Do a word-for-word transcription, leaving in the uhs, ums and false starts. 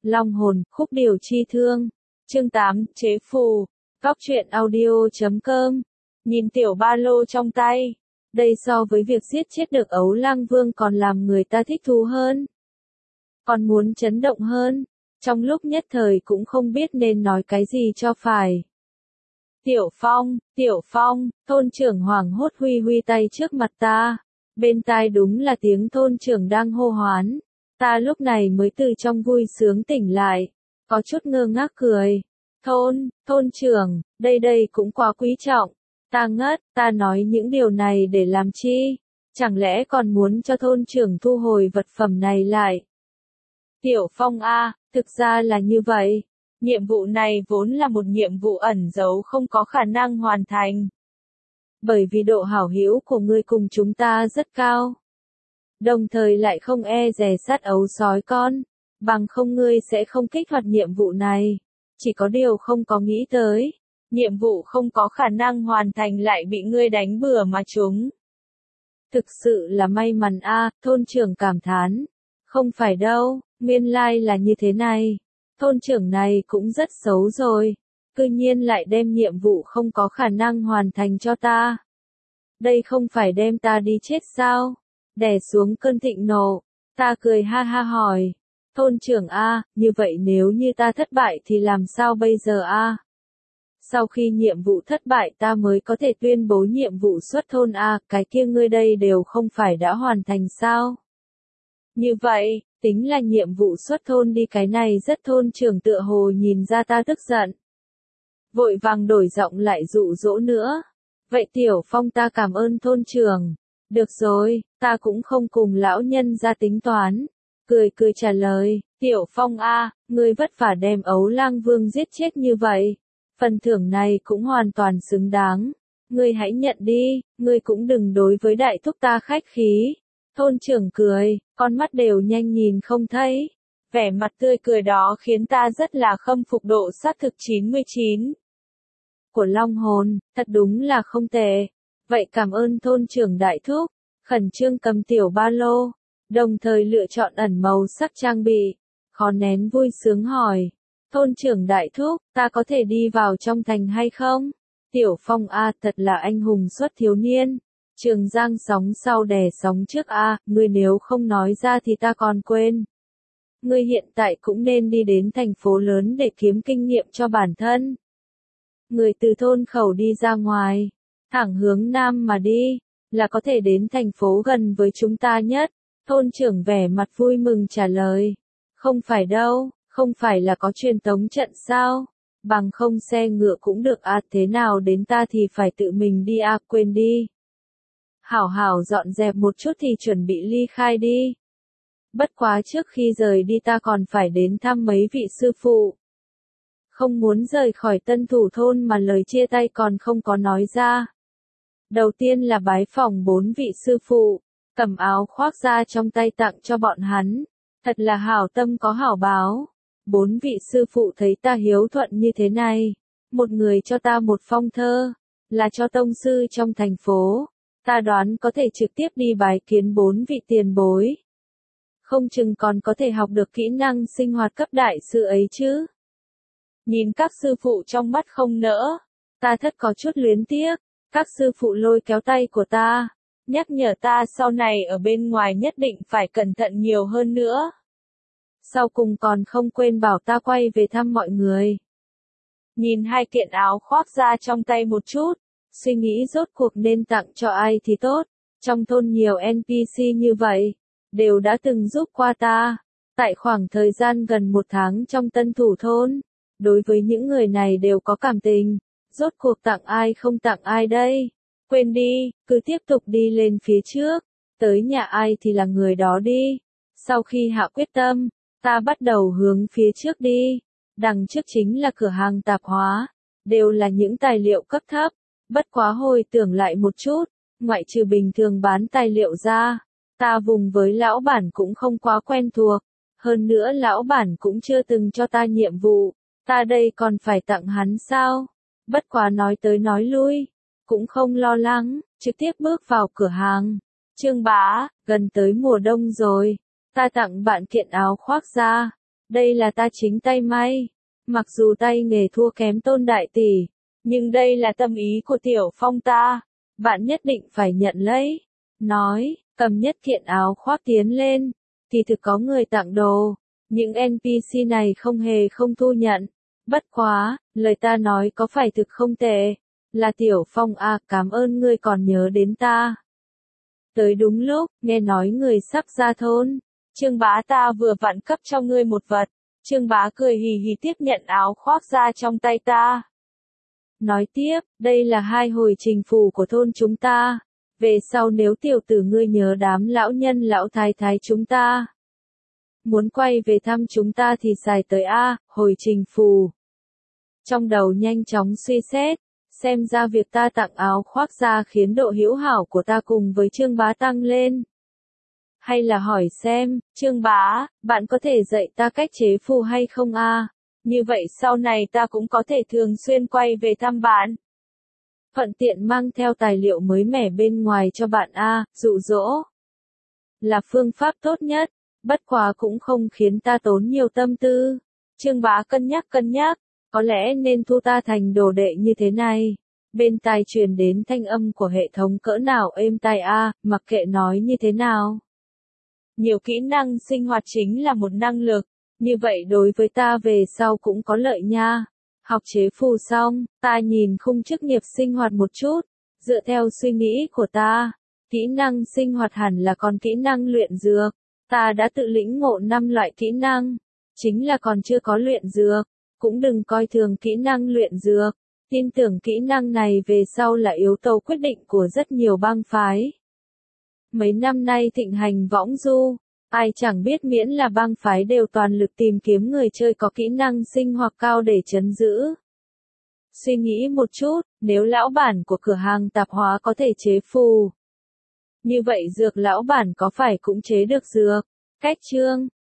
Long hồn, khúc điều chi thương. Chương tám, chế phù. Góc truyện audio chấm com. Nhìn tiểu ba lô trong tay. Đây so với việc giết chết được Ấu Lang Vương còn làm người ta thích thú hơn. Còn muốn chấn động hơn. Trong lúc nhất thời cũng không biết nên nói cái gì cho phải. Tiểu Phong, Tiểu Phong, thôn trưởng hoảng hốt huy huy tay trước mặt ta. Bên tai đúng là tiếng thôn trưởng đang hô hoán. Ta lúc này mới từ trong vui sướng tỉnh lại. Có chút ngơ ngác cười. Thôn, thôn trưởng, đây đây cũng quá quý trọng. Ta ngất, ta nói những điều này để làm chi? Chẳng lẽ còn muốn cho thôn trưởng thu hồi vật phẩm này lại? Tiểu Phong a, thực ra là như vậy. Nhiệm vụ này vốn là một nhiệm vụ ẩn giấu không có khả năng hoàn thành. Bởi vì độ hảo hữu của ngươi cùng chúng ta rất cao. Đồng thời lại không e dè sát ấu sói con. Bằng không ngươi sẽ không kích hoạt nhiệm vụ này. Chỉ có điều không có nghĩ tới. Nhiệm vụ không có khả năng hoàn thành lại bị ngươi đánh bừa mà trúng. Thực sự là may mắn a, thôn trưởng cảm thán. Không phải đâu, nguyên lai là như thế này. Thôn trưởng này cũng rất xấu rồi. Cư nhiên lại đem nhiệm vụ không có khả năng hoàn thành cho ta. Đây không phải đem ta đi chết sao? Đè xuống cơn thịnh nộ. Ta cười ha ha hỏi. Thôn trưởng a, như vậy nếu như ta thất bại thì làm sao bây giờ a? Sau khi nhiệm vụ thất bại ta mới có thể tuyên bố nhiệm vụ xuất thôn a, cái kia ngươi đây đều không phải đã hoàn thành sao? Như vậy, tính là nhiệm vụ xuất thôn đi, cái này rất thôn trưởng tựa hồ nhìn ra ta tức giận. Vội vàng đổi giọng lại dụ dỗ nữa. Vậy Tiểu Phong ta cảm ơn thôn trưởng. Được rồi, ta cũng không cùng lão nhân ra tính toán. Cười cười trả lời, Tiểu Phong a, ngươi vất vả đem Ấu Lang Vương giết chết như vậy. Phần thưởng này cũng hoàn toàn xứng đáng. Ngươi hãy nhận đi, ngươi cũng đừng đối với đại thúc ta khách khí. Thôn trưởng cười, con mắt đều nhanh nhìn không thấy. Vẻ mặt tươi cười đó khiến ta rất là khâm phục độ sát thực chín mươi chín. Của Long hồn, thật đúng là không tệ. Vậy cảm ơn thôn trưởng đại thúc. Khẩn trương cầm tiểu ba lô. Đồng thời lựa chọn ẩn màu sắc trang bị. Khó nén vui sướng hỏi. Thôn trưởng đại thúc, ta có thể đi vào trong thành hay không? Tiểu Phong a, thật là anh hùng xuất thiếu niên. Trường Giang sóng sau đè sóng trước a, ngươi nếu không nói ra thì ta còn quên. Ngươi hiện tại cũng nên đi đến thành phố lớn để kiếm kinh nghiệm cho bản thân. Người từ thôn khẩu đi ra ngoài, thẳng hướng nam mà đi, là có thể đến thành phố gần với chúng ta nhất. Thôn trưởng vẻ mặt vui mừng trả lời. Không phải đâu, không phải là có truyền tống trận sao? Bằng không xe ngựa cũng được à, thế nào đến ta thì phải tự mình đi à, quên đi. Hảo hảo dọn dẹp một chút thì chuẩn bị ly khai đi. Bất quá trước khi rời đi ta còn phải đến thăm mấy vị sư phụ. Không muốn rời khỏi Tân Thủ thôn mà lời chia tay còn không có nói ra. Đầu tiên là bái phỏng bốn vị sư phụ, cầm áo khoác ra trong tay tặng cho bọn hắn. Thật là hảo tâm có hảo báo. Bốn vị sư phụ thấy ta hiếu thuận như thế này. Một người cho ta một phong thơ, là cho tông sư trong thành phố. Ta đoán có thể trực tiếp đi bái kiến bốn vị tiền bối. Không chừng còn có thể học được kỹ năng sinh hoạt cấp đại sư ấy chứ. Nhìn các sư phụ trong mắt không nỡ. Ta thất có chút luyến tiếc. Các sư phụ lôi kéo tay của ta. Nhắc nhở ta sau này ở bên ngoài nhất định phải cẩn thận nhiều hơn nữa. Sau cùng còn không quên bảo ta quay về thăm mọi người. Nhìn hai kiện áo khoác ra trong tay một chút. Suy nghĩ rốt cuộc nên tặng cho ai thì tốt. Trong thôn nhiều en pê xê như vậy. Đều đã từng giúp qua ta. Tại khoảng thời gian gần một tháng trong Tân Thủ thôn. Đối với những người này đều có cảm tình. Rốt cuộc tặng ai không tặng ai đây? Quên đi, cứ tiếp tục đi lên phía trước. Tới nhà ai thì là người đó đi. Sau khi hạ quyết tâm, ta bắt đầu hướng phía trước đi. Đằng trước chính là cửa hàng tạp hóa. Đều là những tài liệu cấp thấp. Bất quá hồi tưởng lại một chút. Ngoại trừ bình thường bán tài liệu ra. Ta vùng với lão bản cũng không quá quen thuộc. Hơn nữa lão bản cũng chưa từng cho ta nhiệm vụ. Ta đây còn phải tặng hắn sao? Bất quá nói tới nói lui. Cũng không lo lắng, trực tiếp bước vào cửa hàng. Trương Bá, gần tới mùa đông rồi. Ta tặng bạn kiện áo khoác ra. Đây là ta chính tay may. Mặc dù tay nghề thua kém Tôn đại tỷ, nhưng đây là tâm ý của Tiểu Phong ta. Bạn nhất định phải nhận lấy. Nói, cầm nhất kiện áo khoác tiến lên. Thì thực có người tặng đồ. Những en pê xê này không hề không thu nhận. Bất quá, lời ta nói có phải thực không tệ. Là Tiểu Phong à, cảm ơn ngươi còn nhớ đến ta. Tới đúng lúc, nghe nói người sắp ra thôn. Trương Bá ta vừa vặn cấp cho ngươi một vật. Trương Bá cười hì hì tiếp nhận áo khoác ra trong tay ta. Nói tiếp, đây là hai hồi trình phù của thôn chúng ta. Về sau nếu tiểu tử ngươi nhớ đám lão nhân lão thái thái chúng ta. Muốn quay về thăm chúng ta thì xài tới A, hồi trình phù. Trong đầu nhanh chóng suy xét, xem ra việc ta tặng áo khoác ra khiến độ hữu hảo của ta cùng với Trương Bá tăng lên. Hay là hỏi xem, Trương Bá, bạn có thể dạy ta cách chế phù hay không a? Như vậy sau này ta cũng có thể thường xuyên quay về thăm bạn. Thuận tiện mang theo tài liệu mới mẻ bên ngoài cho bạn a, dụ dỗ. Là phương pháp tốt nhất, bất quá cũng không khiến ta tốn nhiều tâm tư. Trương Bá cân nhắc cân nhắc, có lẽ nên thu ta thành đồ đệ như thế này. Bên tai truyền đến thanh âm của hệ thống cỡ nào êm tai a, mặc kệ nói như thế nào. Nhiều kỹ năng sinh hoạt chính là một năng lực, như vậy đối với ta về sau cũng có lợi nha. Học chế phù xong, ta nhìn khung chức nghiệp sinh hoạt một chút, dựa theo suy nghĩ của ta, kỹ năng sinh hoạt hẳn là còn kỹ năng luyện dược. Ta đã tự lĩnh ngộ năm loại kỹ năng, chính là còn chưa có luyện dược, cũng đừng coi thường kỹ năng luyện dược. Tin tưởng kỹ năng này về sau là yếu tố quyết định của rất nhiều bang phái. Mấy năm nay thịnh hành võng du, ai chẳng biết miễn là bang phái đều toàn lực tìm kiếm người chơi có kỹ năng sinh hoạt cao để trấn giữ. Suy nghĩ một chút, nếu lão bản của cửa hàng tạp hóa có thể chế phù, như vậy dược lão bản có phải cũng chế được dược? Cách chương